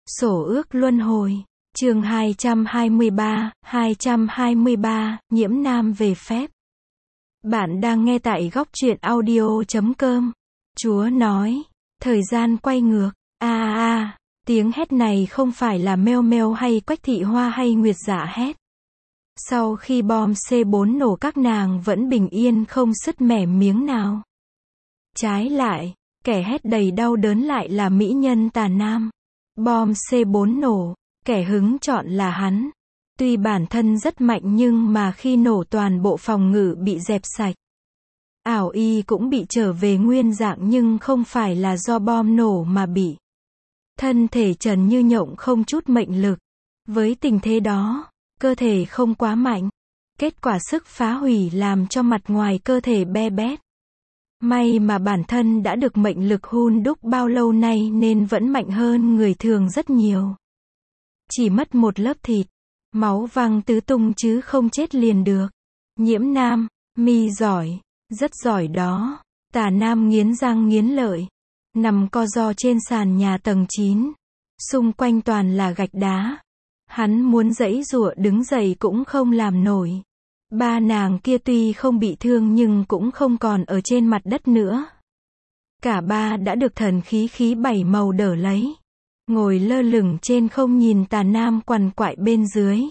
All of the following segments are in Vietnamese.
Sổ ước luân hồi. Chương 223, Nhiễm Nam về phép. Bạn đang nghe tại góc truyện audio.com. Chúa nói, thời gian quay ngược. Tiếng hét này không phải là Meo Meo hay Quách Thị Hoa hay Nguyệt Dạ hét. Sau khi bom C4 nổ các nàng vẫn bình yên không sứt mẻ miếng nào. Trái lại, kẻ hét đầy đau đớn lại là mỹ nhân Tà Nam. Bom C4 nổ, kẻ hứng chọn là hắn. Tuy bản thân rất mạnh nhưng mà khi nổ toàn bộ phòng ngự bị dẹp sạch. Ảo y cũng bị trở về nguyên dạng nhưng không phải là do bom nổ mà bị. Thân thể trần như nhộng không chút mệnh lực. Với tình thế đó, cơ thể không quá mạnh. Kết quả sức phá hủy làm cho mặt ngoài cơ thể be bét. May mà bản thân đã được mệnh lực hun đúc bao lâu nay nên vẫn mạnh hơn người thường rất nhiều. Chỉ mất một lớp thịt, máu văng tứ tung chứ không chết liền được. Nhiễm Nam, mi giỏi, rất giỏi đó. Tà Nam nghiến răng nghiến lợi, nằm co ro trên sàn nhà tầng 9. Xung quanh toàn là gạch đá. Hắn muốn giãy giụa đứng dậy cũng không làm nổi. Ba nàng kia tuy không bị thương nhưng cũng không còn ở trên mặt đất nữa. Cả ba đã được thần khí bảy màu đỡ lấy. Ngồi lơ lửng trên không nhìn Tà Nam quằn quại bên dưới.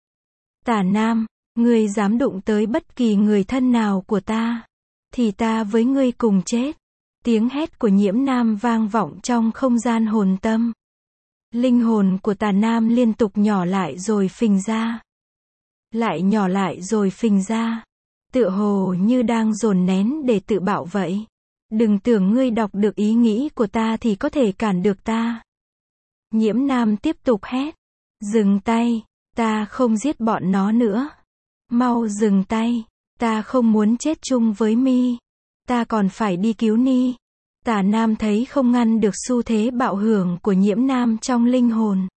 Tà Nam, ngươi dám đụng tới bất kỳ người thân nào của ta, thì ta với ngươi cùng chết. Tiếng hét của Nhiễm Nam vang vọng trong không gian hồn tâm. Linh hồn của Tà Nam liên tục nhỏ lại rồi phình ra. Lại nhỏ lại rồi phình ra. Tựa hồ như đang dồn nén để tự bạo vậy. Đừng tưởng ngươi đọc được ý nghĩ của ta thì có thể cản được ta. Nhiễm Nam tiếp tục hét. Dừng tay, ta không giết bọn nó nữa. Mau dừng tay, ta không muốn chết chung với mi. Ta còn phải đi cứu Ni. Tà Nam thấy không ngăn được xu thế bạo hưởng của Nhiễm Nam trong linh hồn.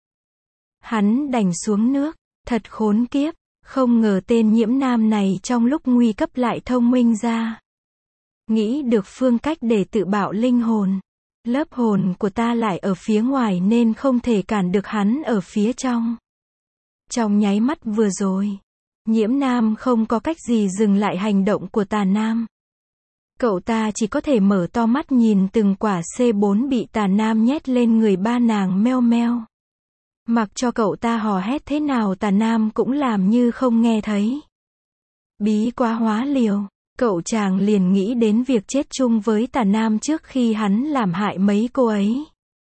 Hắn đành xuống nước. Thật khốn kiếp, không ngờ tên Nhiễm Nam này trong lúc nguy cấp lại thông minh ra. Nghĩ được phương cách để tự bạo linh hồn. Lớp hồn của ta lại ở phía ngoài nên không thể cản được hắn ở phía trong. Trong nháy mắt vừa rồi, Nhiễm Nam không có cách gì dừng lại hành động của Tà Nam. Cậu ta chỉ có thể mở to mắt nhìn từng quả C4 bị Tà Nam nhét lên người ba nàng Meo Meo. Mặc cho cậu ta hò hét thế nào Tà Nam cũng làm như không nghe thấy. Bí quá hóa liều, cậu chàng liền nghĩ đến việc chết chung với Tà Nam trước khi hắn làm hại mấy cô ấy.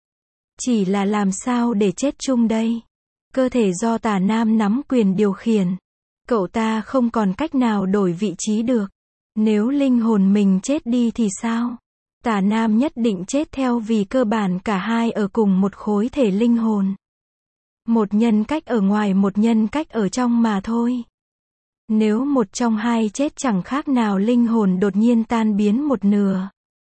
Chỉ là làm sao để chết chung đây? Cơ thể do Tà Nam nắm quyền điều khiển. Cậu ta không còn cách nào đổi vị trí được. Nếu linh hồn mình chết đi thì sao? Tà Nam nhất định chết theo vì cơ bản cả hai ở cùng một khối thể linh hồn. Một nhân cách ở ngoài một nhân cách ở trong mà thôi. Nếu một trong hai chết chẳng khác nào linh hồn đột nhiên tan biến một nửa.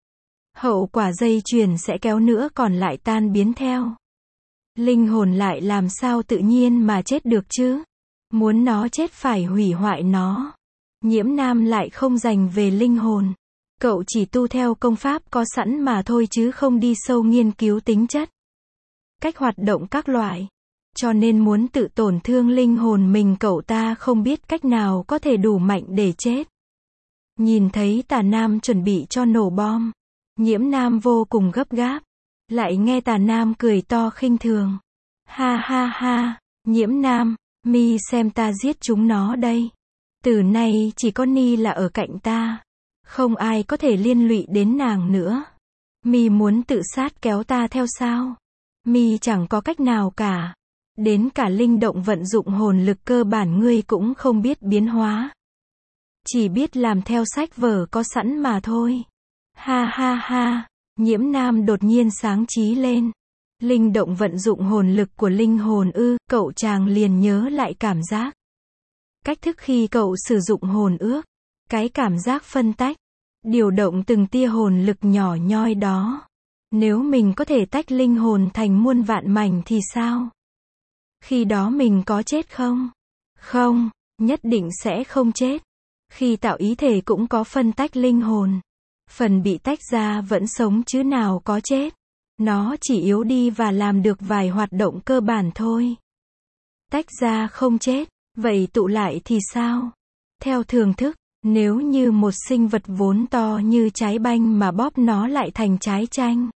Hậu quả dây chuyền sẽ kéo nữa còn lại tan biến theo. Linh hồn lại làm sao tự nhiên mà chết được chứ? Muốn nó chết phải hủy hoại nó. Nhiễm Nam lại không dành về linh hồn. Cậu chỉ tu theo công pháp có sẵn mà thôi chứ không đi sâu nghiên cứu tính chất, cách hoạt động các loại. Cho nên muốn tự tổn thương linh hồn mình cậu ta không biết cách nào có thể đủ mạnh để chết. Nhìn thấy Tà Nam chuẩn bị cho nổ bom, Nhiễm Nam vô cùng gấp gáp. Lại nghe Tà Nam cười to khinh thường. Ha ha ha, Nhiễm Nam, mi xem ta giết chúng nó đây. Từ nay chỉ có Ni là ở cạnh ta. Không ai có thể liên lụy đến nàng nữa. Mi muốn tự sát kéo ta theo sao? Mi chẳng có cách nào cả. Đến cả linh động vận dụng hồn lực cơ bản ngươi cũng không biết biến hóa. Chỉ biết làm theo sách vở có sẵn mà thôi. Ha ha ha, Nhiễm Nam đột nhiên sáng chí lên. Linh động vận dụng hồn lực của linh hồn ư? Cậu chàng liền nhớ lại cảm giác. Cách thức khi cậu sử dụng hồn ước. Cái cảm giác phân tách. Điều động từng tia hồn lực nhỏ nhoi đó. Nếu mình có thể tách linh hồn thành muôn vạn mảnh thì sao? Khi đó mình có chết không? Không, nhất định sẽ không chết. Khi tạo ý thể cũng có phân tách linh hồn. Phần bị tách ra vẫn sống chứ nào có chết. Nó chỉ yếu đi và làm được vài hoạt động cơ bản thôi. Tách ra không chết, vậy tụ lại thì sao? Theo thường thức, nếu như một sinh vật vốn to như trái banh mà bóp nó lại thành trái chanh,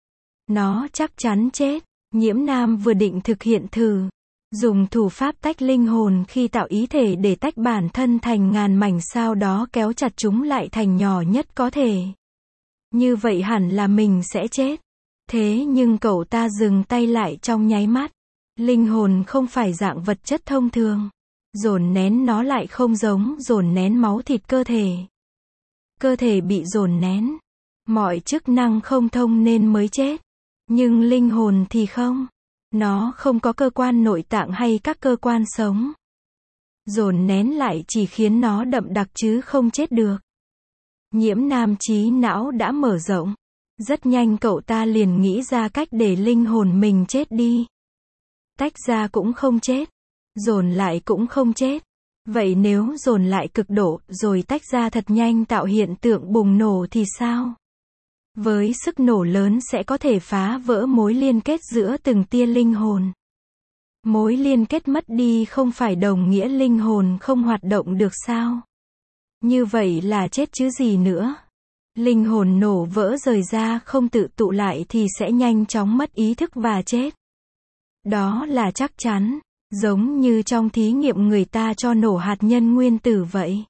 nó chắc chắn chết. Nhiễm Nam vừa định thực hiện thử, dùng thủ pháp tách linh hồn khi tạo ý thể để tách bản thân thành ngàn mảnh, sau đó kéo chặt chúng lại thành nhỏ nhất có thể. Như vậy hẳn là mình sẽ chết. Thế nhưng cậu ta dừng tay lại trong nháy mắt. Linh hồn không phải dạng vật chất thông thường. Dồn nén nó lại không giống dồn nén máu thịt cơ thể. Cơ thể bị dồn nén, mọi chức năng không thông nên mới chết. Nhưng linh hồn thì không. Nó không có cơ quan nội tạng hay các cơ quan sống. Dồn nén lại chỉ khiến nó đậm đặc chứ không chết được. Nhiễm Nam trí não đã mở rộng. Rất nhanh cậu ta liền nghĩ ra cách để linh hồn mình chết đi. Tách ra cũng không chết. Dồn lại cũng không chết. Vậy nếu dồn lại cực độ rồi tách ra thật nhanh tạo hiện tượng bùng nổ thì sao? Với sức nổ lớn sẽ có thể phá vỡ mối liên kết giữa từng tia linh hồn. Mối liên kết mất đi không phải đồng nghĩa linh hồn không hoạt động được sao? Như vậy là chết chứ gì nữa? Linh hồn nổ vỡ rời ra không tự tụ lại thì sẽ nhanh chóng mất ý thức và chết. Đó là chắc chắn, giống như trong thí nghiệm người ta cho nổ hạt nhân nguyên tử vậy.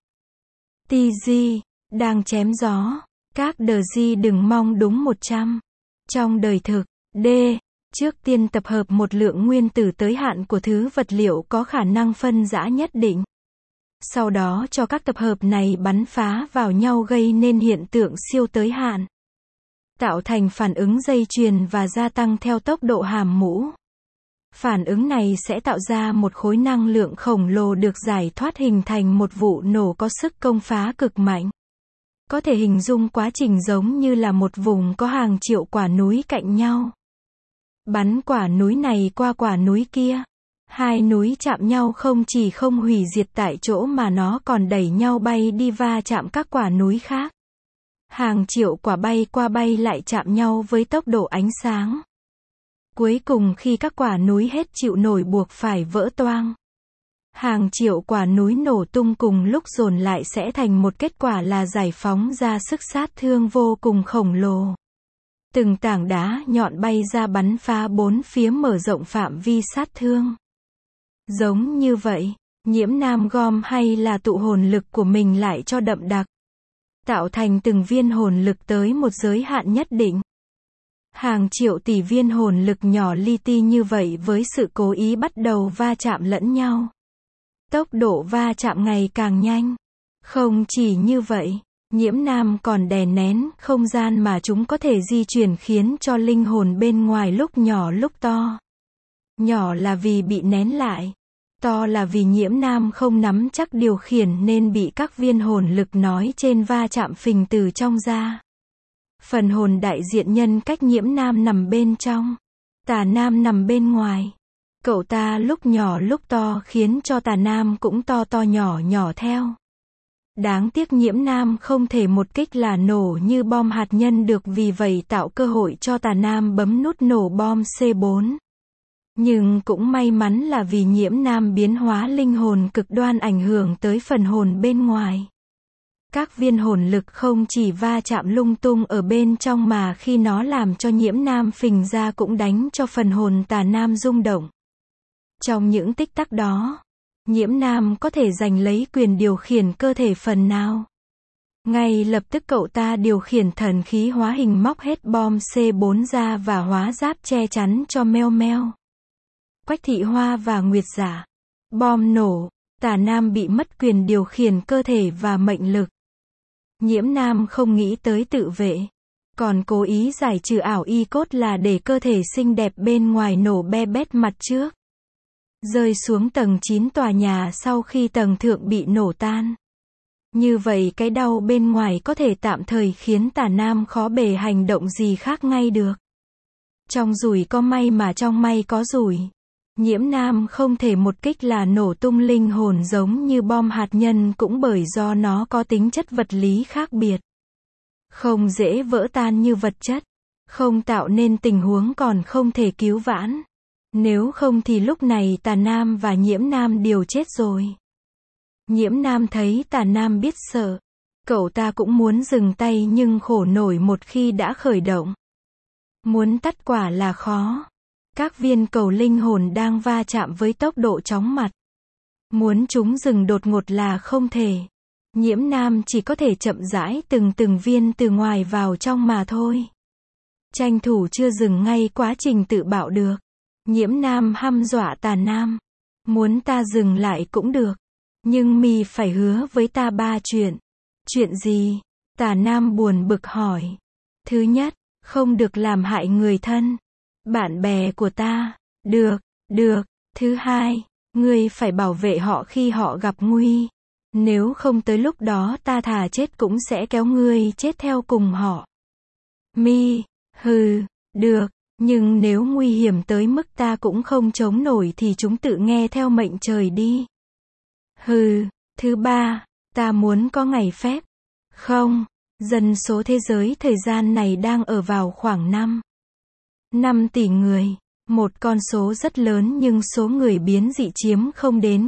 TG, đang chém gió. Các đờ di đừng mong đúng 100. Trong đời thực, D, trước tiên tập hợp một lượng nguyên tử tới hạn của thứ vật liệu có khả năng phân rã nhất định. Sau đó cho các tập hợp này bắn phá vào nhau gây nên hiện tượng siêu tới hạn. Tạo thành phản ứng dây chuyền và gia tăng theo tốc độ hàm mũ. Phản ứng này sẽ tạo ra một khối năng lượng khổng lồ được giải thoát hình thành một vụ nổ có sức công phá cực mạnh. Có thể hình dung quá trình giống như là một vùng có hàng triệu quả núi cạnh nhau. Bắn quả núi này qua quả núi kia. Hai núi chạm nhau không chỉ không hủy diệt tại chỗ mà nó còn đẩy nhau bay đi va chạm các quả núi khác. Hàng triệu quả bay qua bay lại chạm nhau với tốc độ ánh sáng. Cuối cùng khi các quả núi hết chịu nổi buộc phải vỡ toang. Hàng triệu quả núi nổ tung cùng lúc dồn lại sẽ thành một kết quả là giải phóng ra sức sát thương vô cùng khổng lồ. Từng tảng đá nhọn bay ra bắn phá bốn phía mở rộng phạm vi sát thương. Giống như vậy, Nhiễm Nam gom hay là tụ hồn lực của mình lại cho đậm đặc. Tạo thành từng viên hồn lực tới một giới hạn nhất định. Hàng triệu tỷ viên hồn lực nhỏ li ti như vậy với sự cố ý bắt đầu va chạm lẫn nhau. Tốc độ va chạm ngày càng nhanh. Không chỉ như vậy, Nhiễm Nam còn đè nén không gian mà chúng có thể di chuyển khiến cho linh hồn bên ngoài lúc nhỏ lúc to. Nhỏ là vì bị nén lại. To là vì Nhiễm Nam không nắm chắc điều khiển nên bị các viên hồn lực nói trên va chạm phình từ trong ra. Phần hồn đại diện nhân cách Nhiễm Nam nằm bên trong. Tà Nam nằm bên ngoài. Cậu ta lúc nhỏ lúc to khiến cho Tà Nam cũng to to nhỏ nhỏ theo. Đáng tiếc Nhiễm Nam không thể một kích là nổ như bom hạt nhân được, vì vậy tạo cơ hội cho Tà Nam bấm nút nổ bom C4. Nhưng cũng may mắn là vì Nhiễm Nam biến hóa linh hồn cực đoan ảnh hưởng tới phần hồn bên ngoài. Các viên hồn lực không chỉ va chạm lung tung ở bên trong mà khi nó làm cho Nhiễm Nam phình ra cũng đánh cho phần hồn Tà Nam rung động. Trong những tích tắc đó, Nhiễm Nam có thể giành lấy quyền điều khiển cơ thể phần nào. Ngay lập tức cậu ta điều khiển thần khí hóa hình móc hết bom C4 ra và hóa giáp che chắn cho Meo Meo, Quách Thị Hoa và Nguyệt Giả. Bom nổ, Tà Nam bị mất quyền điều khiển cơ thể và mệnh lực. Nhiễm Nam không nghĩ tới tự vệ, còn cố ý giải trừ ảo y cốt là để cơ thể xinh đẹp bên ngoài nổ be bét mặt trước. Rơi xuống tầng 9 tòa nhà sau khi tầng thượng bị nổ tan. Như vậy cái đau bên ngoài có thể tạm thời khiến Tà Nam khó bề hành động gì khác ngay được. Trong rủi có may mà trong may có rủi. Nhiễm Nam không thể một kích là nổ tung linh hồn giống như bom hạt nhân cũng bởi do nó có tính chất vật lý khác biệt. Không dễ vỡ tan như vật chất. Không tạo nên tình huống còn không thể cứu vãn. Nếu không thì lúc này Tà Nam và Nhiễm Nam đều chết rồi. Nhiễm Nam thấy Tà Nam biết sợ. Cậu ta cũng muốn dừng tay nhưng khổ nổi một khi đã khởi động. Muốn tắt quả là khó. Các viên cầu linh hồn đang va chạm với tốc độ chóng mặt. Muốn chúng dừng đột ngột là không thể. Nhiễm Nam chỉ có thể chậm rãi từng viên từ ngoài vào trong mà thôi. Tranh thủ chưa dừng ngay quá trình tự bạo được. Nhiễm Nam hăm dọa Tà Nam. Muốn ta dừng lại cũng được. Nhưng mi phải hứa với ta 3 chuyện. Chuyện gì? Tà Nam buồn bực hỏi. Thứ nhất, không được làm hại người thân. Bạn bè của ta. Được. Thứ hai, ngươi phải bảo vệ họ khi họ gặp nguy. Nếu không tới lúc đó ta thà chết cũng sẽ kéo ngươi chết theo cùng họ. Mi, được. Nhưng nếu nguy hiểm tới mức ta cũng không chống nổi thì chúng tự nghe theo mệnh trời đi. Thứ ba, ta muốn có ngày phép. Không, dân số thế giới thời gian này đang ở vào khoảng 5 tỷ người. Một con số rất lớn nhưng số người biến dị chiếm không đến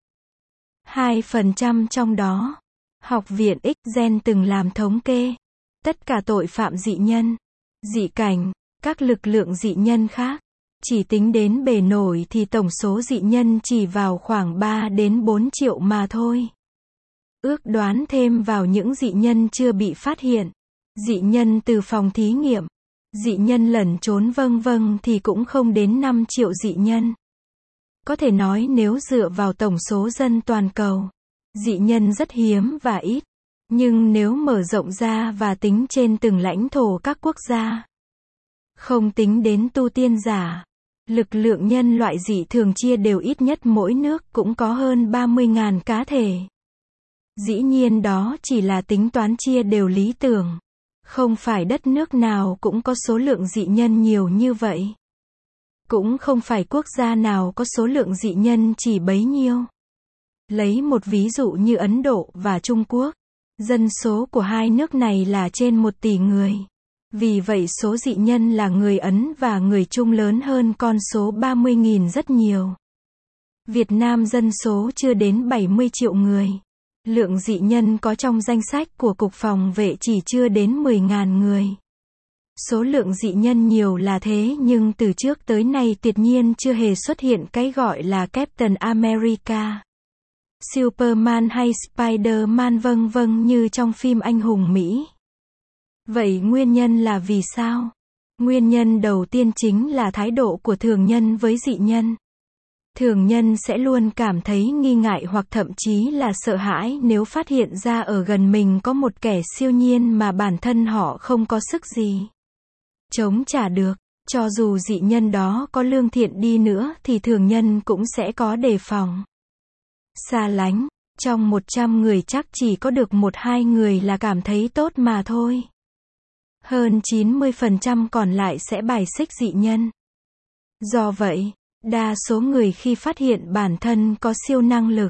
2% trong đó. Học viện X-Gen từng làm thống kê. Tất cả tội phạm dị nhân, dị cảnh, các lực lượng dị nhân khác. Chỉ tính đến bề nổi thì tổng số dị nhân chỉ vào khoảng 3 đến 4 triệu mà thôi. Ước đoán thêm vào những dị nhân chưa bị phát hiện, dị nhân từ phòng thí nghiệm, dị nhân lẩn trốn vân thì cũng không đến 5 triệu dị nhân. Có thể nói nếu dựa vào tổng số dân toàn cầu, dị nhân rất hiếm và ít. Nhưng nếu mở rộng ra và tính trên từng lãnh thổ các quốc gia, không tính đến tu tiên giả, lực lượng nhân loại dị thường chia đều ít nhất mỗi nước cũng có hơn 30.000 cá thể. Dĩ nhiên đó chỉ là tính toán chia đều lý tưởng. Không phải đất nước nào cũng có số lượng dị nhân nhiều như vậy. Cũng không phải quốc gia nào có số lượng dị nhân chỉ bấy nhiêu. Lấy một ví dụ như Ấn Độ và Trung Quốc. Dân số của hai nước này là trên 1 tỷ người. Vì vậy số dị nhân là người Ấn và người Trung lớn hơn con số 30.000 rất nhiều. Việt Nam dân số chưa đến 70 triệu người. Lượng dị nhân có trong danh sách của Cục Phòng vệ chỉ chưa đến 10.000 người. Số lượng dị nhân nhiều là thế nhưng từ trước tới nay tuyệt nhiên chưa hề xuất hiện cái gọi là Captain America, Superman hay Spider-Man vân như trong phim anh hùng Mỹ. Vậy nguyên nhân là vì sao? Nguyên nhân đầu tiên chính là thái độ của thường nhân với dị nhân. Thường nhân sẽ luôn cảm thấy nghi ngại hoặc thậm chí là sợ hãi nếu phát hiện ra ở gần mình có một kẻ siêu nhiên mà bản thân họ không có sức gì chống trả được. Cho dù dị nhân đó có lương thiện đi nữa thì thường nhân cũng sẽ có đề phòng, xa lánh. Trong 100 người chắc chỉ có được 1-2 người là cảm thấy tốt mà thôi. Hơn 90% còn lại sẽ bài xích dị nhân. Do vậy, đa số người khi phát hiện bản thân có siêu năng lực,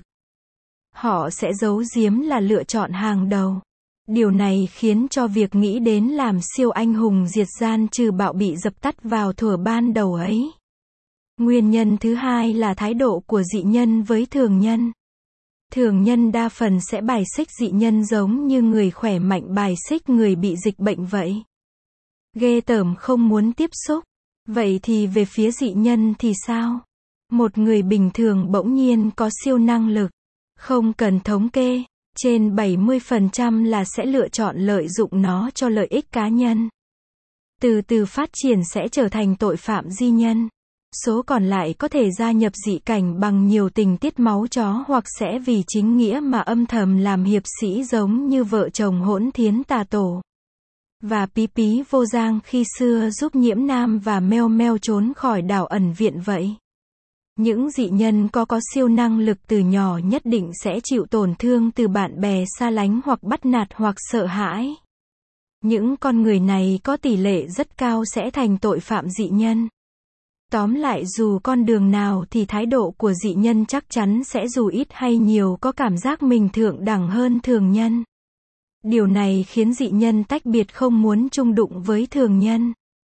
họ sẽ giấu giếm là lựa chọn hàng đầu. Điều này khiến cho việc nghĩ đến làm siêu anh hùng diệt gian trừ bạo bị dập tắt vào thuở ban đầu ấy. Nguyên nhân thứ hai là thái độ của dị nhân với thường nhân. Thường nhân đa phần sẽ bài xích dị nhân giống như người khỏe mạnh bài xích người bị dịch bệnh vậy. Ghê tởm không muốn tiếp xúc. Vậy thì về phía dị nhân thì sao? Một người bình thường bỗng nhiên có siêu năng lực. Không cần thống kê, trên 70% là sẽ lựa chọn lợi dụng nó cho lợi ích cá nhân. Từ từ phát triển sẽ trở thành tội phạm di nhân. Số còn lại có thể gia nhập dị cảnh bằng nhiều tình tiết máu chó hoặc sẽ vì chính nghĩa mà âm thầm làm hiệp sĩ giống như vợ chồng Hỗn Thiến Tà Tổ và Pí Pí Vô Giang khi xưa giúp Nhiễm Nam và Meo Meo trốn khỏi đảo ẩn viện vậy. Những dị nhân có siêu năng lực từ nhỏ nhất định sẽ chịu tổn thương từ bạn bè xa lánh hoặc bắt nạt hoặc sợ hãi. Những con người này có tỷ lệ rất cao sẽ thành tội phạm dị nhân. Tóm lại dù con đường nào thì thái độ của dị nhân chắc chắn sẽ dù ít hay nhiều có cảm giác mình thượng đẳng hơn thường nhân. Điều này khiến dị nhân tách biệt không muốn chung đụng với thường nhân.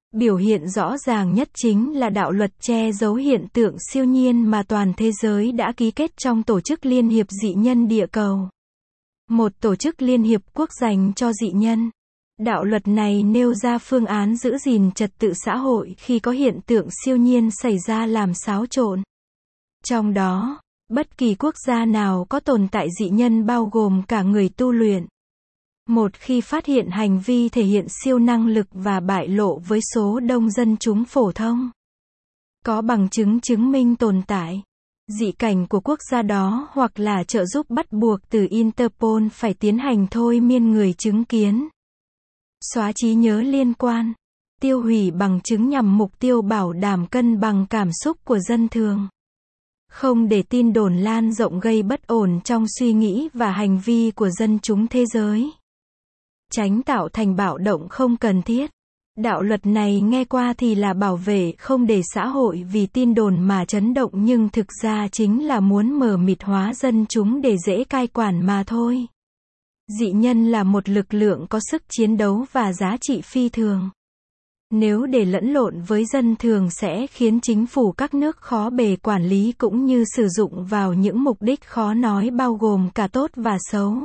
Biểu hiện rõ ràng nhất chính là đạo luật che giấu hiện tượng siêu nhiên mà toàn thế giới đã ký kết trong Tổ chức Liên hiệp Dị nhân Địa cầu. Một tổ chức Liên hiệp quốc dành cho dị nhân. Đạo luật này nêu ra phương án giữ gìn trật tự xã hội khi có hiện tượng siêu nhiên xảy ra làm xáo trộn. Trong đó, bất kỳ quốc gia nào có tồn tại dị nhân bao gồm cả người tu luyện. Một khi phát hiện hành vi thể hiện siêu năng lực và bại lộ với số đông dân chúng phổ thông, có bằng chứng chứng minh tồn tại dị cảnh của quốc gia đó hoặc là trợ giúp bắt buộc từ Interpol phải tiến hành thôi miên người chứng kiến, xóa trí nhớ liên quan, tiêu hủy bằng chứng nhằm mục tiêu bảo đảm cân bằng cảm xúc của dân thường. Không để tin đồn lan rộng gây bất ổn trong suy nghĩ và hành vi của dân chúng thế giới. Tránh tạo thành bạo động không cần thiết. Đạo luật này nghe qua thì là bảo vệ không để xã hội vì tin đồn mà chấn động nhưng thực ra chính là muốn mờ mịt hóa dân chúng để dễ cai quản mà thôi. Dị nhân là một lực lượng có sức chiến đấu và giá trị phi thường. Nếu để lẫn lộn với dân thường sẽ khiến chính phủ các nước khó bề quản lý cũng như sử dụng vào những mục đích khó nói bao gồm cả tốt và xấu.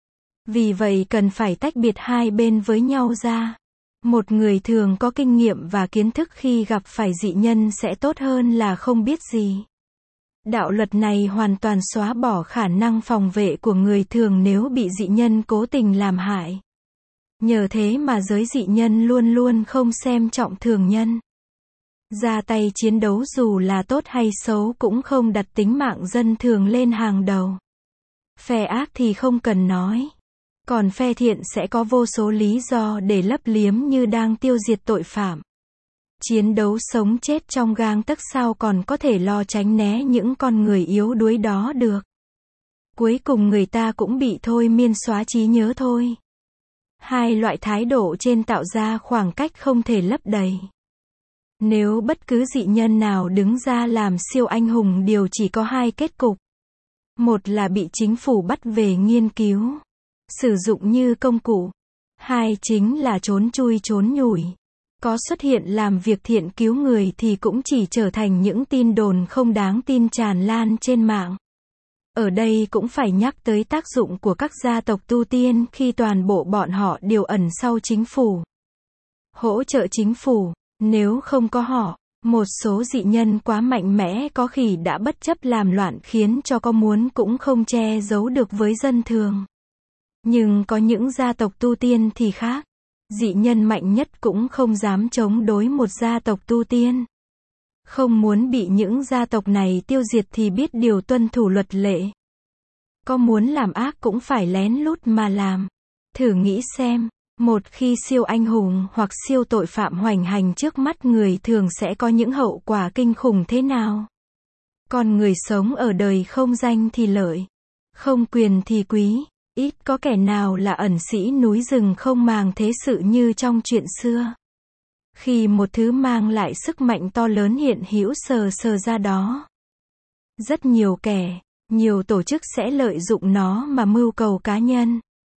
Vì vậy cần phải tách biệt hai bên với nhau ra. Một người thường có kinh nghiệm và kiến thức khi gặp phải dị nhân sẽ tốt hơn là không biết gì. Đạo luật này hoàn toàn xóa bỏ khả năng phòng vệ của người thường nếu bị dị nhân cố tình làm hại. Nhờ thế mà giới dị nhân luôn luôn không xem trọng thường nhân. Ra tay chiến đấu dù là tốt hay xấu cũng không đặt tính mạng dân thường lên hàng đầu. Phe ác thì không cần nói. Còn phe thiện sẽ có vô số lý do để lấp liếm như đang tiêu diệt tội phạm. Chiến đấu sống chết trong gang tấc sao còn có thể lo tránh né những con người yếu đuối đó được. Cuối cùng người ta cũng bị thôi miên xóa trí nhớ thôi. Hai loại thái độ trên tạo ra khoảng cách không thể lấp đầy. Nếu bất cứ dị nhân nào đứng ra làm siêu anh hùng đều chỉ có hai kết cục. Một là bị chính phủ bắt về nghiên cứu, sử dụng như công cụ. Hai chính là trốn chui trốn nhủi. Có xuất hiện làm việc thiện cứu người thì cũng chỉ trở thành những tin đồn không đáng tin tràn lan trên mạng. Ở đây cũng phải nhắc tới tác dụng của các gia tộc tu tiên khi toàn bộ bọn họ đều ẩn sau chính phủ. Hỗ trợ chính phủ, nếu không có họ, một số dị nhân quá mạnh mẽ có khi đã bất chấp làm loạn khiến cho có muốn cũng không che giấu được với dân thường. Nhưng có những gia tộc tu tiên thì khác. Dị nhân mạnh nhất cũng không dám chống đối một gia tộc tu tiên. Không muốn bị những gia tộc này tiêu diệt thì biết điều tuân thủ luật lệ. Có muốn làm ác cũng phải lén lút mà làm. Thử nghĩ xem, một khi siêu anh hùng hoặc siêu tội phạm hoành hành trước mắt người thường sẽ có những hậu quả kinh khủng thế nào? Còn người sống ở đời không danh thì lợi, không quyền thì quý. Ít có kẻ nào là ẩn sĩ núi rừng không màng thế sự như trong chuyện xưa. Khi một thứ mang lại sức mạnh to lớn hiện hữu sờ ra đó. Rất nhiều kẻ, nhiều tổ chức sẽ lợi dụng nó mà mưu cầu cá nhân.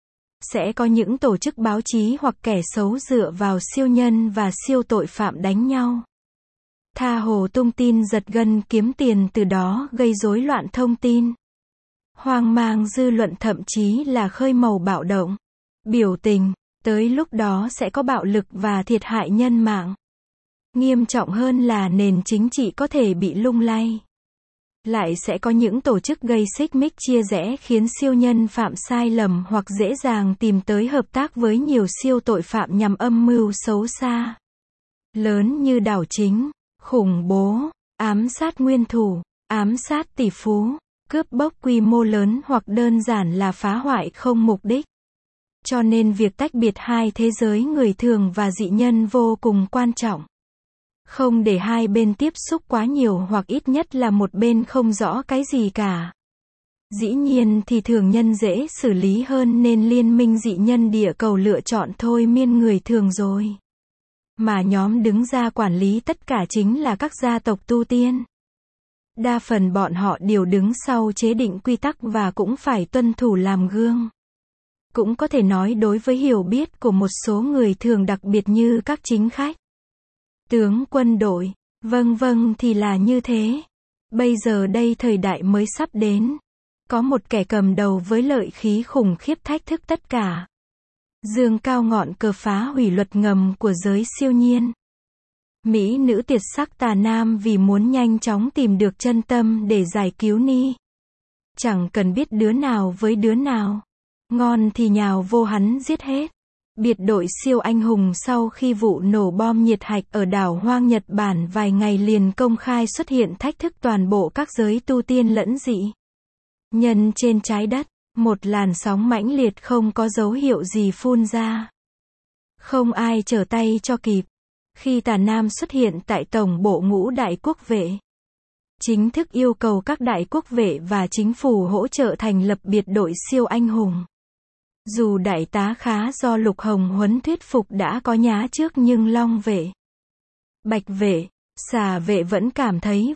Sẽ có những tổ chức báo chí hoặc kẻ xấu dựa vào siêu nhân và siêu tội phạm đánh nhau. Tha hồ tung tin giật gân kiếm tiền từ đó gây rối loạn thông tin. Hoang mang dư luận thậm chí là khơi mào bạo động, biểu tình, tới lúc đó sẽ có bạo lực và thiệt hại nhân mạng. Nghiêm trọng hơn là nền chính trị có thể bị lung lay. Lại sẽ có những tổ chức gây xích mích chia rẽ khiến siêu nhân phạm sai lầm hoặc dễ dàng tìm tới hợp tác với nhiều siêu tội phạm nhằm âm mưu xấu xa. Lớn như đảo chính, khủng bố, ám sát nguyên thủ, ám sát tỷ phú. Cướp bóc quy mô lớn hoặc đơn giản là phá hoại không mục đích. Cho nên việc tách biệt hai thế giới người thường và dị nhân vô cùng quan trọng. Không để hai bên tiếp xúc quá nhiều hoặc ít nhất là một bên không rõ cái gì cả. Dĩ nhiên thì thường nhân dễ xử lý hơn nên Liên minh dị nhân địa cầu lựa chọn thôi miên người thường rồi. Mà nhóm đứng ra quản lý tất cả chính là các gia tộc tu tiên. Đa phần bọn họ đều đứng sau chế định quy tắc và cũng phải tuân thủ làm gương. Cũng có thể nói đối với hiểu biết của một số người thường đặc biệt như các chính khách. Tướng quân đội. Vâng vâng thì là như thế. Bây giờ đây thời đại mới sắp đến. Có một kẻ cầm đầu với lợi khí khủng khiếp thách thức tất cả. Dương cao ngọn cờ phá hủy luật ngầm của giới siêu nhiên. Mỹ nữ tuyệt sắc tà nam vì muốn nhanh chóng tìm được chân tâm để giải cứu Ni. Chẳng cần biết đứa nào với đứa nào. Ngon thì nhào vô hắn giết hết. Biệt đội siêu anh hùng sau khi vụ nổ bom nhiệt hạch ở đảo hoang Nhật Bản vài ngày liền công khai xuất hiện thách thức toàn bộ các giới tu tiên lẫn dị nhân trên trái đất. Một làn sóng mãnh liệt không có dấu hiệu gì phun ra. Không ai trở tay cho kịp. Khi tà nam xuất hiện tại tổng bộ ngũ đại quốc vệ, chính thức yêu cầu các đại quốc vệ và chính phủ hỗ trợ thành lập biệt đội siêu anh hùng. Dù đại tá khá do Lục Hồng Huấn thuyết phục đã có nhá trước nhưng Long vệ, Bạch vệ, Xà vệ vẫn cảm thấy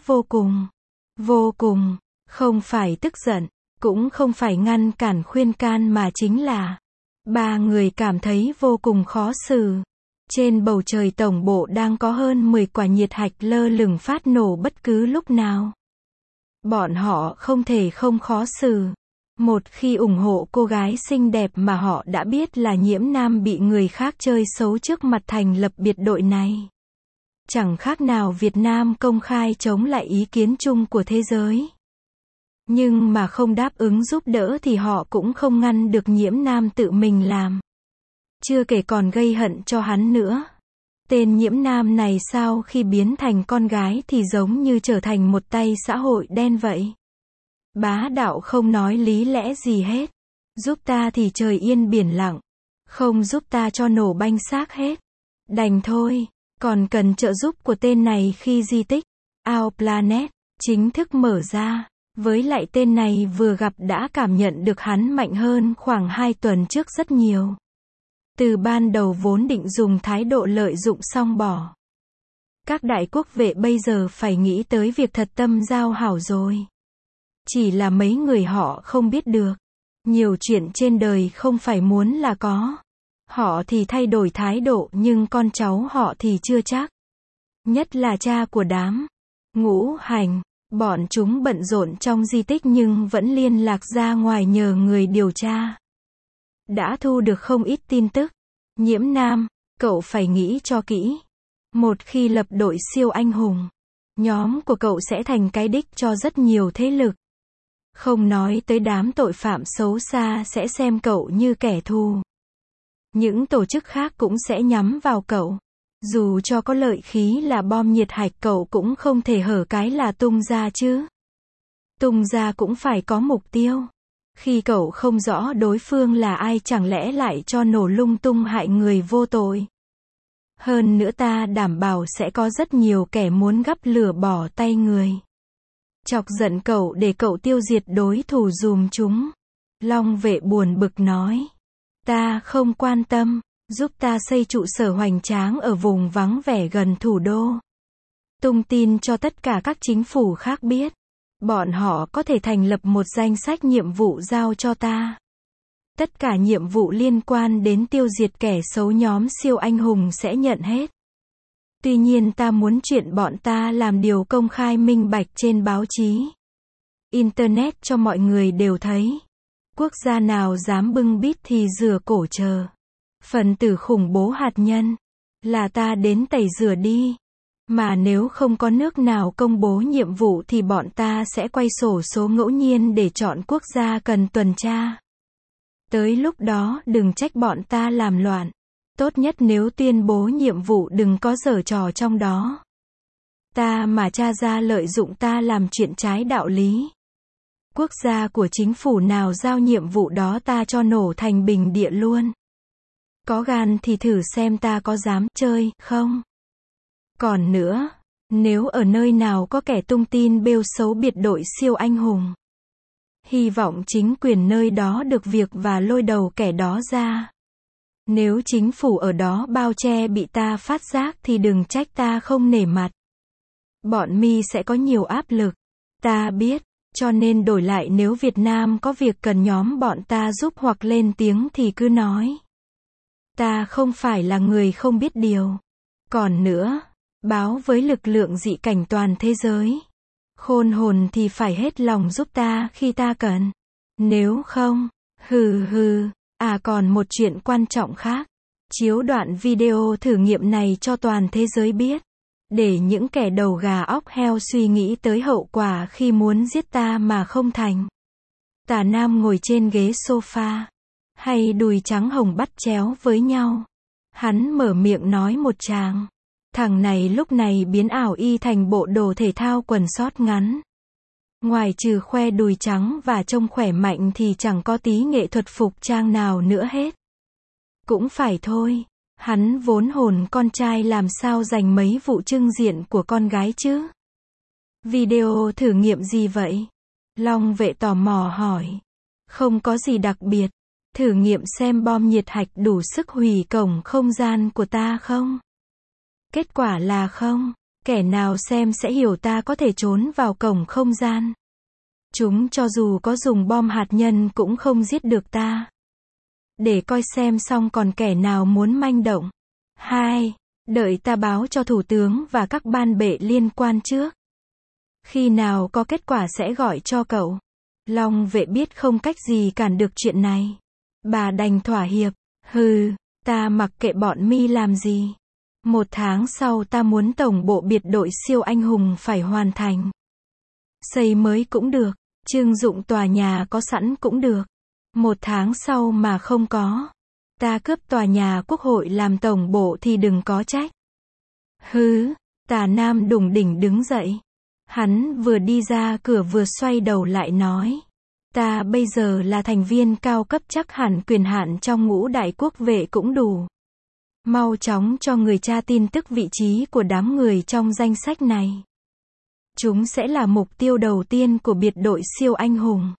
vô cùng, không phải tức giận, cũng không phải ngăn cản khuyên can mà chính là ba người cảm thấy vô cùng khó xử. Trên bầu trời tổng bộ đang có hơn 10 quả nhiệt hạch lơ lửng phát nổ bất cứ lúc nào. Bọn họ không thể không khó xử. Một khi ủng hộ cô gái xinh đẹp mà họ đã biết là Nhiễm Nam bị người khác chơi xấu trước mặt thành lập biệt đội này. Chẳng khác nào Việt Nam công khai chống lại ý kiến chung của thế giới. Nhưng mà không đáp ứng giúp đỡ thì họ cũng không ngăn được Nhiễm Nam tự mình làm. Chưa kể còn gây hận cho hắn nữa. Tên Nhiễm Nam này sau khi biến thành con gái thì giống như trở thành một tay xã hội đen vậy. Bá đạo không nói lý lẽ gì hết. Giúp ta thì trời yên biển lặng. Không giúp ta cho nổ banh xác hết. Đành thôi. Còn cần trợ giúp của tên này khi di tích Our Planet chính thức mở ra. Với lại tên này vừa gặp đã cảm nhận được hắn mạnh hơn khoảng 2 tuần trước rất nhiều. Từ ban đầu vốn định dùng thái độ lợi dụng xong bỏ. Các đại quốc vệ bây giờ phải nghĩ tới việc thật tâm giao hảo rồi. Chỉ là mấy người họ không biết được. Nhiều chuyện trên đời không phải muốn là có. Họ thì thay đổi thái độ nhưng con cháu họ thì chưa chắc. Nhất là cha của đám Ngũ Hành. Bọn chúng bận rộn trong di tích nhưng vẫn liên lạc ra ngoài nhờ người điều tra. Đã thu được không ít tin tức. Nhiễm Nam, cậu phải nghĩ cho kỹ. Một khi lập đội siêu anh hùng, nhóm của cậu sẽ thành cái đích cho rất nhiều thế lực. Không nói tới đám tội phạm xấu xa sẽ xem cậu như kẻ thù. Những tổ chức khác cũng sẽ nhắm vào cậu. Dù cho có lợi khí là bom nhiệt hạch cậu cũng không thể hở cái là tung ra chứ. Tung ra cũng phải có mục tiêu. Khi cậu không rõ đối phương là ai chẳng lẽ lại cho nổ lung tung hại người vô tội. Hơn nữa ta đảm bảo sẽ có rất nhiều kẻ muốn gắp lửa bỏ tay người. Chọc giận cậu để cậu tiêu diệt đối thủ dùm chúng. Long vệ buồn bực nói. Ta không quan tâm. Giúp ta xây trụ sở hoành tráng ở vùng vắng vẻ gần thủ đô. Tung tin cho tất cả các chính phủ khác biết. Bọn họ có thể thành lập một danh sách nhiệm vụ giao cho ta. Tất cả nhiệm vụ liên quan đến tiêu diệt kẻ xấu nhóm siêu anh hùng sẽ nhận hết. Tuy nhiên ta muốn chuyện bọn ta làm điều công khai minh bạch trên báo chí, Internet cho mọi người đều thấy. Quốc gia nào dám bưng bít thì rửa cổ chờ. Phần tử khủng bố hạt nhân. Là ta đến tẩy rửa đi. Mà nếu không có nước nào công bố nhiệm vụ thì bọn ta sẽ quay sổ số ngẫu nhiên để chọn quốc gia cần tuần tra. Tới lúc đó đừng trách bọn ta làm loạn. Tốt nhất nếu tuyên bố nhiệm vụ đừng có giở trò trong đó. Ta mà tra ra lợi dụng ta làm chuyện trái đạo lý. Quốc gia của chính phủ nào giao nhiệm vụ đó ta cho nổ thành bình địa luôn. Có gan thì thử xem ta có dám chơi không? Còn nữa, nếu ở nơi nào có kẻ tung tin bêu xấu biệt đội siêu anh hùng, hy vọng chính quyền nơi đó được việc và lôi đầu kẻ đó ra. Nếu chính phủ ở đó bao che bị ta phát giác thì đừng trách ta không nể mặt. Bọn mi sẽ có nhiều áp lực. Ta biết, cho nên đổi lại nếu Việt Nam có việc cần nhóm bọn ta giúp hoặc lên tiếng thì cứ nói. Ta không phải là người không biết điều. Còn nữa, báo với lực lượng dị cảnh toàn thế giới. Khôn hồn thì phải hết lòng giúp ta khi ta cần. Nếu không, còn một chuyện quan trọng khác. Chiếu đoạn video thử nghiệm này cho toàn thế giới biết. Để những kẻ đầu gà óc heo suy nghĩ tới hậu quả khi muốn giết ta mà không thành. Tà Nam ngồi trên ghế sofa. Hay đùi trắng hồng bắt chéo với nhau. Hắn mở miệng nói một tràng. Thằng này lúc này biến ảo y thành bộ đồ thể thao quần sót ngắn. Ngoài trừ khoe đùi trắng và trông khỏe mạnh thì chẳng có tí nghệ thuật phục trang nào nữa hết. Cũng phải thôi. Hắn vốn hồn con trai làm sao giành mấy vụ trưng diện của con gái chứ? Video thử nghiệm gì vậy? Long vệ tò mò hỏi. Không có gì đặc biệt. Thử nghiệm xem bom nhiệt hạch đủ sức hủy cổng không gian của ta không? Kết quả là không. Kẻ nào xem sẽ hiểu ta có thể trốn vào cổng không gian. Chúng cho dù có dùng bom hạt nhân cũng không giết được ta. Để coi xem xong còn kẻ nào muốn manh động. 2. Đợi ta báo cho thủ tướng và các ban bệ liên quan trước. Khi nào có kết quả sẽ gọi cho cậu. Long vệ biết không cách gì cản được chuyện này. Bà đành thỏa hiệp. Ta mặc kệ bọn mi làm gì. 1 tháng sau ta muốn tổng bộ biệt đội siêu anh hùng phải hoàn thành. Xây mới cũng được. Trưng dụng tòa nhà có sẵn cũng được. 1 tháng sau mà không có. Ta cướp tòa nhà quốc hội làm tổng bộ thì đừng có trách. Tà Nam đùng đỉnh đứng dậy. Hắn vừa đi ra cửa vừa xoay đầu lại nói. Ta bây giờ là thành viên cao cấp chắc hẳn quyền hạn trong ngũ đại quốc vệ cũng đủ. Mau chóng cho người tra tin tức vị trí của đám người trong danh sách này. Chúng sẽ là mục tiêu đầu tiên của biệt đội siêu anh hùng.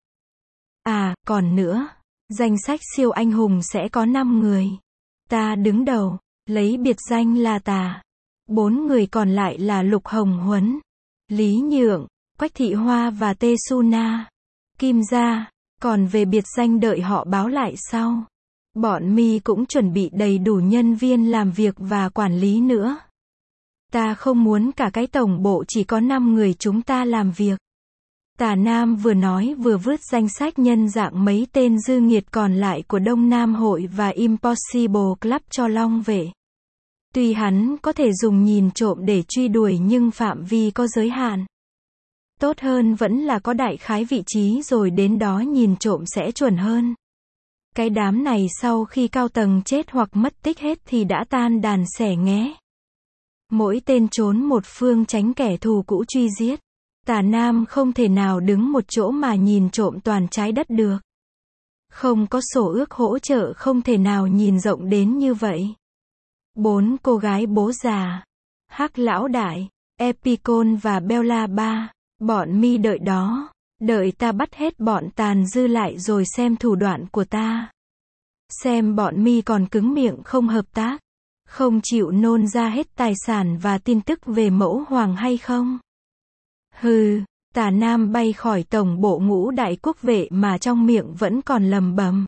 Còn nữa, danh sách siêu anh hùng sẽ có 5 người. Ta đứng đầu, lấy biệt danh là Tà. 4 người còn lại là Lục Hồng Huấn, Lý Nhượng, Quách Thị Hoa và Tê Su Na. Kim Gia, còn về biệt danh đợi họ báo lại sau. Bọn mi cũng chuẩn bị đầy đủ nhân viên làm việc và quản lý nữa. Ta không muốn cả cái tổng bộ chỉ có 5 người chúng ta làm việc. Tà Nam vừa nói vừa vứt danh sách nhân dạng mấy tên dư nghiệt còn lại của Đông Nam Hội và Impossible Club cho Long vệ. Tuy hắn có thể dùng nhìn trộm để truy đuổi nhưng phạm vi có giới hạn. Tốt hơn vẫn là có đại khái vị trí rồi đến đó nhìn trộm sẽ chuẩn hơn. Cái đám này sau khi cao tầng chết hoặc mất tích hết thì đã tan đàn xẻ nghé. Mỗi tên trốn một phương tránh kẻ thù cũ truy giết. Tà Nam không thể nào đứng một chỗ mà nhìn trộm toàn trái đất được. Không có sổ ước hỗ trợ không thể nào nhìn rộng đến như vậy. 4 cô gái bố già. Hắc Lão Đại, Epicon và Bella Ba. Bọn mi đợi đó. Đợi ta bắt hết bọn tàn dư lại rồi xem thủ đoạn của ta. Xem bọn mi còn cứng miệng không hợp tác. Không chịu nôn ra hết tài sản và tin tức về mẫu hoàng hay không? Tà Nam bay khỏi tổng bộ ngũ đại quốc vệ mà trong miệng vẫn còn lầm bầm.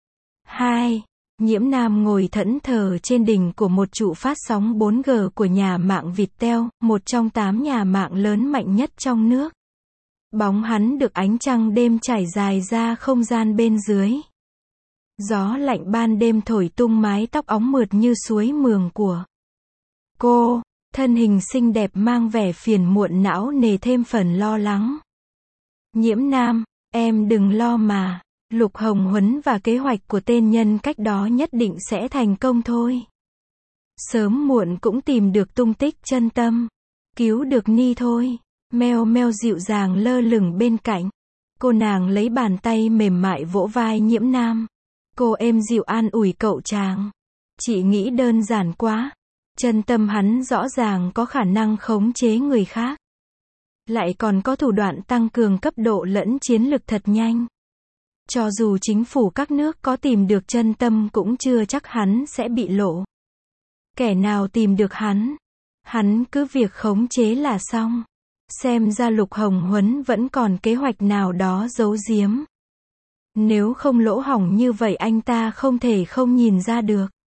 2. Nhiễm Nam ngồi thẫn thờ trên đỉnh của một trụ phát sóng 4G của nhà mạng Viettel, một trong 8 nhà mạng lớn mạnh nhất trong nước. Bóng hắn được ánh trăng đêm trải dài ra không gian bên dưới. Gió lạnh ban đêm thổi tung mái tóc óng mượt như suối mường của cô. Thân hình xinh đẹp mang vẻ phiền muộn não nề thêm phần lo lắng. Nhiễm Nam, em đừng lo mà. Lục Hồng Huấn và kế hoạch của tên nhân cách đó nhất định sẽ thành công thôi. Sớm muộn cũng tìm được tung tích chân tâm. Cứu được Ni thôi. Meo Meo dịu dàng lơ lửng bên cạnh. Cô nàng lấy bàn tay mềm mại vỗ vai Nhiễm Nam. Cô êm dịu an ủi cậu chàng. Chị nghĩ đơn giản quá. Chân tâm hắn rõ ràng có khả năng khống chế người khác. Lại còn có thủ đoạn tăng cường cấp độ lẫn chiến lực thật nhanh. Cho dù chính phủ các nước có tìm được chân tâm cũng chưa chắc hắn sẽ bị lộ. Kẻ nào tìm được hắn cứ việc khống chế là xong. Xem ra Lục Hồng Huấn vẫn còn kế hoạch nào đó giấu giếm. Nếu không lỗ hổng như vậy anh ta không thể không nhìn ra được.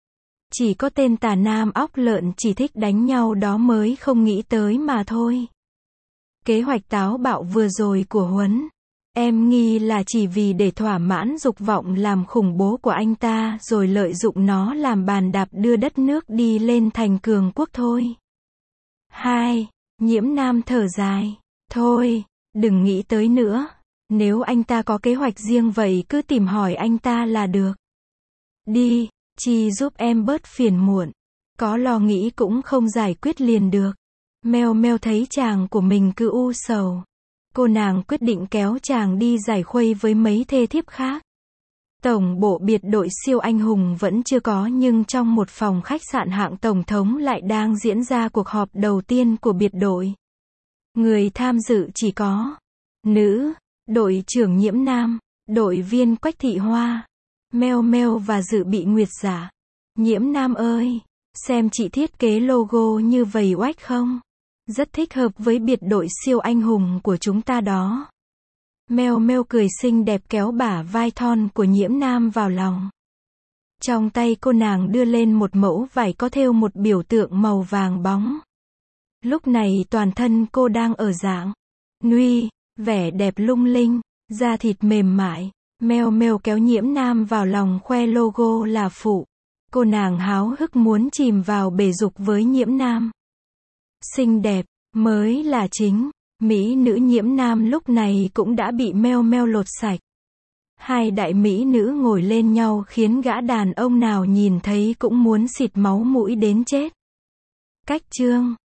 Chỉ có tên tà nam óc lợn chỉ thích đánh nhau đó mới không nghĩ tới mà thôi. Kế hoạch táo bạo vừa rồi của Huấn, em nghi là chỉ vì để thỏa mãn dục vọng làm khủng bố của anh ta rồi lợi dụng nó làm bàn đạp đưa đất nước đi lên thành cường quốc thôi. 2. Nhiễm Nam thở dài. Thôi, đừng nghĩ tới nữa. Nếu anh ta có kế hoạch riêng vậy cứ tìm hỏi anh ta là được. Đi, Chi giúp em bớt phiền muộn. Có lo nghĩ cũng không giải quyết liền được. Meo Meo thấy chàng của mình cứ u sầu. Cô nàng quyết định kéo chàng đi giải khuây với mấy thê thiếp khác. Tổng bộ biệt đội siêu anh hùng vẫn chưa có nhưng trong một phòng khách sạn hạng tổng thống lại đang diễn ra cuộc họp đầu tiên của biệt đội. Người tham dự chỉ có nữ, đội trưởng Nhiễm Nam, đội viên Quách Thị Hoa, Meo Meo và dự bị Nguyệt Giả. Nhiễm Nam ơi, xem chị thiết kế logo như vậy oách không? Rất thích hợp với biệt đội siêu anh hùng của chúng ta đó. Meo Meo cười xinh đẹp kéo bả vai thon của Nhiễm Nam vào lòng. Trong tay cô nàng đưa lên một mẫu vải có thêu một biểu tượng màu vàng bóng. Lúc này toàn thân cô đang ở dạng nude, vẻ đẹp lung linh, da thịt mềm mại. Meo Meo kéo Nhiễm Nam vào lòng khoe logo là phụ. Cô nàng háo hức muốn chìm vào bể dục với Nhiễm Nam. Xinh đẹp, mới là chính. Mỹ nữ Nhiễm Nam lúc này cũng đã bị Meo Meo lột sạch. Hai đại mỹ nữ ngồi lên nhau khiến gã đàn ông nào nhìn thấy cũng muốn xịt máu mũi đến chết. Cách chương